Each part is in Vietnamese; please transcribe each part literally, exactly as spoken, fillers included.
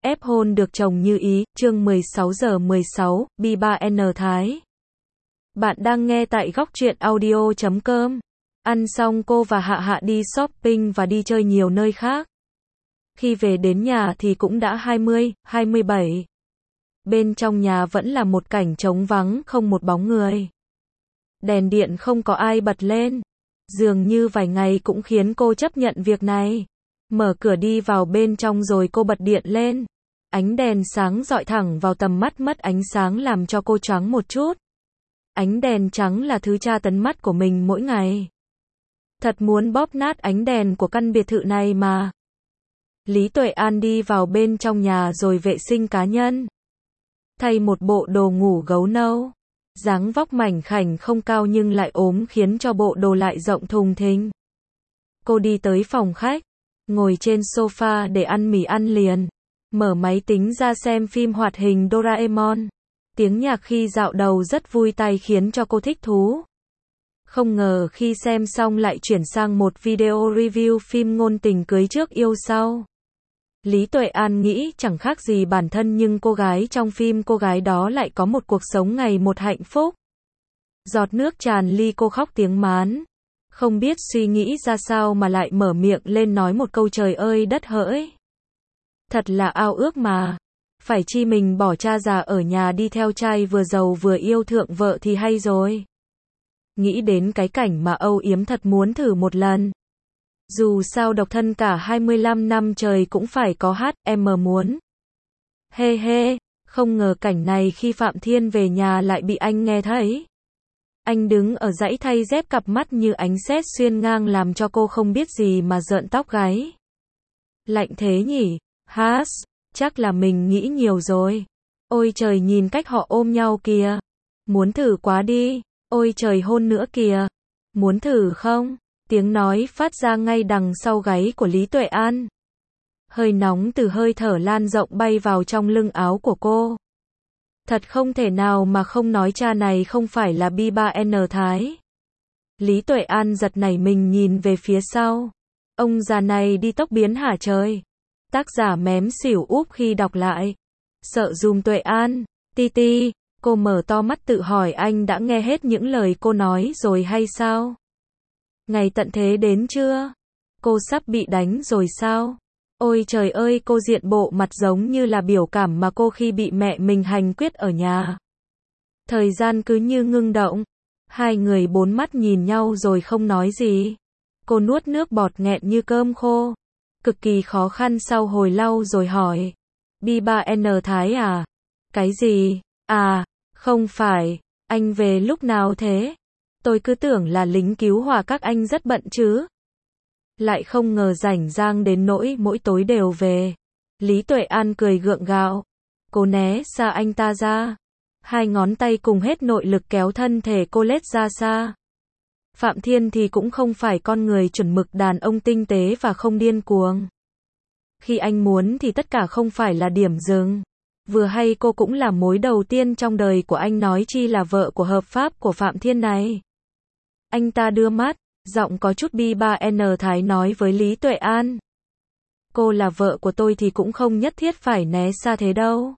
ép hôn được chồng như ý, chương mười sáu giờ mười sáu, B ba N Thái. Bạn đang nghe tại góc truyện audio chấm com. Ăn xong cô và Hạ Hạ đi shopping và đi chơi nhiều nơi khác. Khi về đến nhà thì cũng đã hai mươi, hai mươi bảy. Bên trong nhà vẫn là một cảnh trống vắng, không một bóng người. Đèn điện không có ai bật lên. Dường như vài ngày cũng khiến cô chấp nhận việc này. Mở cửa đi vào bên trong rồi cô bật điện lên. Ánh đèn sáng rọi thẳng vào tầm mắt, mất ánh sáng làm cho cô choáng một chút. Ánh đèn trắng là thứ tra tấn mắt của mình mỗi ngày. Thật muốn bóp nát ánh đèn của căn biệt thự này mà. Lý Tuệ An đi vào bên trong nhà rồi vệ sinh cá nhân. Thay một bộ đồ ngủ gấu nâu. Dáng vóc mảnh khảnh không cao nhưng lại ốm khiến cho bộ đồ lại rộng thùng thình. Cô đi tới phòng khách. Ngồi trên sofa để ăn mì ăn liền. Mở máy tính ra xem phim hoạt hình Doraemon. Tiếng nhạc khi dạo đầu rất vui tai khiến cho cô thích thú. Không ngờ khi xem xong lại chuyển sang một video review phim ngôn tình cưới trước yêu sau. Lý Tuệ An nghĩ chẳng khác gì bản thân nhưng cô gái trong phim cô gái đó lại có một cuộc sống ngày một hạnh phúc. Giọt nước tràn ly cô khóc tiếng mán. Không biết suy nghĩ ra sao mà lại mở miệng lên nói một câu trời ơi đất hỡi. Thật là ao ước mà. Phải chi mình bỏ cha già ở nhà đi theo trai vừa giàu vừa yêu thượng vợ thì hay rồi. Nghĩ đến cái cảnh mà âu yếm thật muốn thử một lần. Dù sao độc thân cả hai mươi lăm năm trời cũng phải có hát, em mờ muốn. Hê hê, không ngờ cảnh này khi Phạm Thiên về nhà lại bị anh nghe thấy. Anh đứng ở dãy thay dép, cặp mắt như ánh sét xuyên ngang làm cho cô không biết gì mà rợn tóc gáy. Lạnh thế nhỉ? Has, chắc là mình nghĩ nhiều rồi. Ôi trời, nhìn cách họ ôm nhau kìa. Muốn thử quá đi. Ôi trời, hôn nữa kìa. Muốn thử không? Tiếng nói phát ra ngay đằng sau gáy của Lý Tuệ An. Hơi nóng từ hơi thở lan rộng bay vào trong lưng áo của cô. Thật không thể nào mà không nói cha này không phải là B ba N Thái. Lý Tuệ An giật nảy mình nhìn về phía sau. Ông già này đi tốc biến hả trời? Tác giả mém xỉu úp khi đọc lại. Sợ dùm Tuệ An. Ti ti, cô mở to mắt tự hỏi anh đã nghe hết những lời cô nói rồi hay sao? Ngày tận thế đến chưa? Cô sắp bị đánh rồi sao? Ôi trời ơi, cô diện bộ mặt giống như là biểu cảm mà cô khi bị mẹ mình hành quyết ở nhà. Thời gian cứ như ngưng động. Hai người bốn mắt nhìn nhau rồi không nói gì. Cô nuốt nước bọt nghẹn như cơm khô. Cực kỳ khó khăn sau hồi lâu rồi hỏi. B ba N Thái à? Cái gì? À, không phải. Anh về lúc nào thế? Tôi cứ tưởng là lính cứu hỏa các anh rất bận chứ. Lại không ngờ rảnh rang đến nỗi mỗi tối đều về. Lý Tuệ An cười gượng gạo. Cô né xa anh ta ra. Hai ngón tay cùng hết nội lực kéo thân thể cô lết ra xa. Phạm Thiên thì cũng không phải con người chuẩn mực đàn ông tinh tế và không điên cuồng. Khi anh muốn thì tất cả không phải là điểm dừng. Vừa hay cô cũng là mối đầu tiên trong đời của anh, nói chi là vợ của hợp pháp của Phạm Thiên này. Anh ta đưa mắt, giọng có chút B ba N Thái nói với Lý Tuệ An. Cô là vợ của tôi thì cũng không nhất thiết phải né xa thế đâu.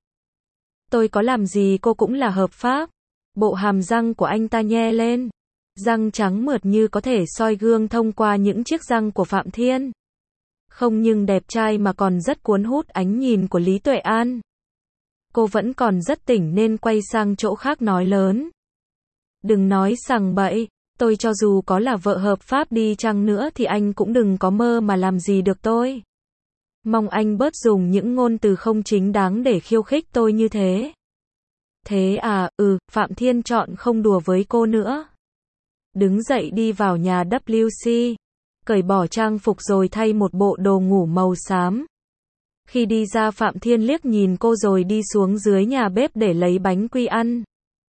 Tôi có làm gì cô cũng là hợp pháp. Bộ hàm răng của anh ta nhe lên. Răng trắng mượt như có thể soi gương thông qua những chiếc răng của Phạm Thiên. Không nhưng đẹp trai mà còn rất cuốn hút ánh nhìn của Lý Tuệ An. Cô vẫn còn rất tỉnh nên quay sang chỗ khác nói lớn. Đừng nói sằng bậy. Tôi cho dù có là vợ hợp pháp đi chăng nữa thì anh cũng đừng có mơ mà làm gì được tôi. Mong anh bớt dùng những ngôn từ không chính đáng để khiêu khích tôi như thế. Thế à, ừ, Phạm Thiên chọn không đùa với cô nữa. Đứng dậy đi vào nhà W C. Cởi bỏ trang phục rồi thay một bộ đồ ngủ màu xám. Khi đi ra Phạm Thiên liếc nhìn cô rồi đi xuống dưới nhà bếp để lấy bánh quy ăn.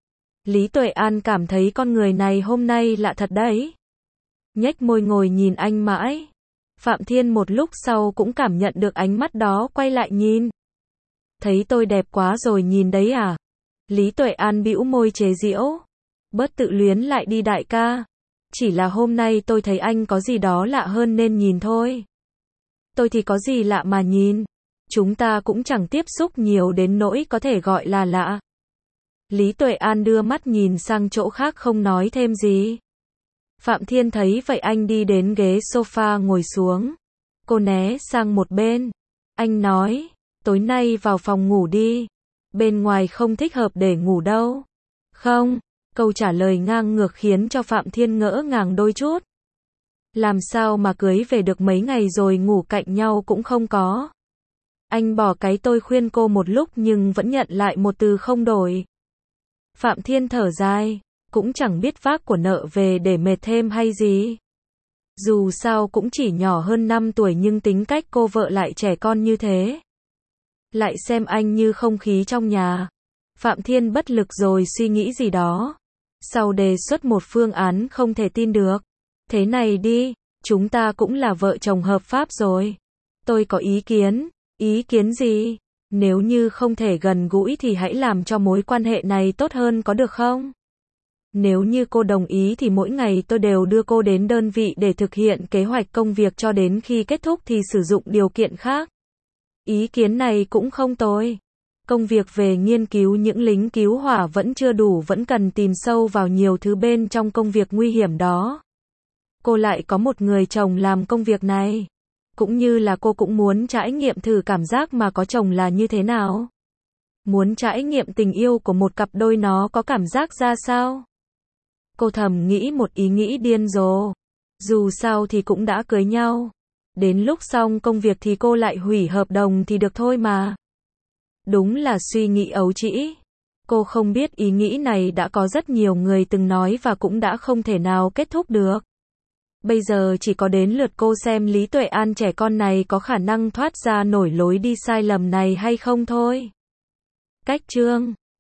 Lý Tuệ An cảm thấy con người này hôm nay lạ thật đấy. Nhếch môi ngồi nhìn anh mãi. Phạm Thiên một lúc sau cũng cảm nhận được ánh mắt đó, quay lại nhìn. Thấy tôi đẹp quá rồi nhìn đấy à? Lý Tuệ An bĩu môi chế giễu. Bớt tự luyến lại đi đại ca. Chỉ là hôm nay tôi thấy anh có gì đó lạ hơn nên nhìn thôi. Tôi thì có gì lạ mà nhìn. Chúng ta cũng chẳng tiếp xúc nhiều đến nỗi có thể gọi là lạ. Lý Tuệ An đưa mắt nhìn sang chỗ khác không nói thêm gì. Phạm Thiên thấy vậy anh đi đến ghế sofa ngồi xuống. Cô né sang một bên. Anh nói, tối nay vào phòng ngủ đi. Bên ngoài không thích hợp để ngủ đâu. Không, câu trả lời ngang ngược khiến cho Phạm Thiên ngỡ ngàng đôi chút. Làm sao mà cưới về được mấy ngày rồi ngủ cạnh nhau cũng không có. Anh bỏ cái tôi khuyên cô một lúc nhưng vẫn nhận lại một từ không đổi. Phạm Thiên thở dài, cũng chẳng biết vác của nợ về để mệt thêm hay gì. Dù sao cũng chỉ nhỏ hơn năm tuổi nhưng tính cách cô vợ lại trẻ con như thế. Lại xem anh như không khí trong nhà. Phạm Thiên bất lực rồi suy nghĩ gì đó. Sau đề xuất một phương án không thể tin được. Thế này đi, chúng ta cũng là vợ chồng hợp pháp rồi. Tôi có ý kiến. Ý kiến gì? Nếu như không thể gần gũi thì hãy làm cho mối quan hệ này tốt hơn có được không? Nếu như cô đồng ý thì mỗi ngày tôi đều đưa cô đến đơn vị để thực hiện kế hoạch công việc cho đến khi kết thúc thì sử dụng điều kiện khác. Ý kiến này cũng không tồi. Công việc về nghiên cứu những lính cứu hỏa vẫn chưa đủ, vẫn cần tìm sâu vào nhiều thứ bên trong công việc nguy hiểm đó. Cô lại có một người chồng làm công việc này. Cũng như là cô cũng muốn trải nghiệm thử cảm giác mà có chồng là như thế nào. Muốn trải nghiệm tình yêu của một cặp đôi nó có cảm giác ra sao. Cô thầm nghĩ một ý nghĩ điên rồ. Dù sao thì cũng đã cưới nhau. Đến lúc xong công việc thì cô lại hủy hợp đồng thì được thôi mà. Đúng là suy nghĩ ấu trĩ. Cô không biết ý nghĩ này đã có rất nhiều người từng nói và cũng đã không thể nào kết thúc được. Bây giờ chỉ có đến lượt cô xem Lý Tuệ An trẻ con này có khả năng thoát ra nổi lối đi sai lầm này hay không thôi. Cách chương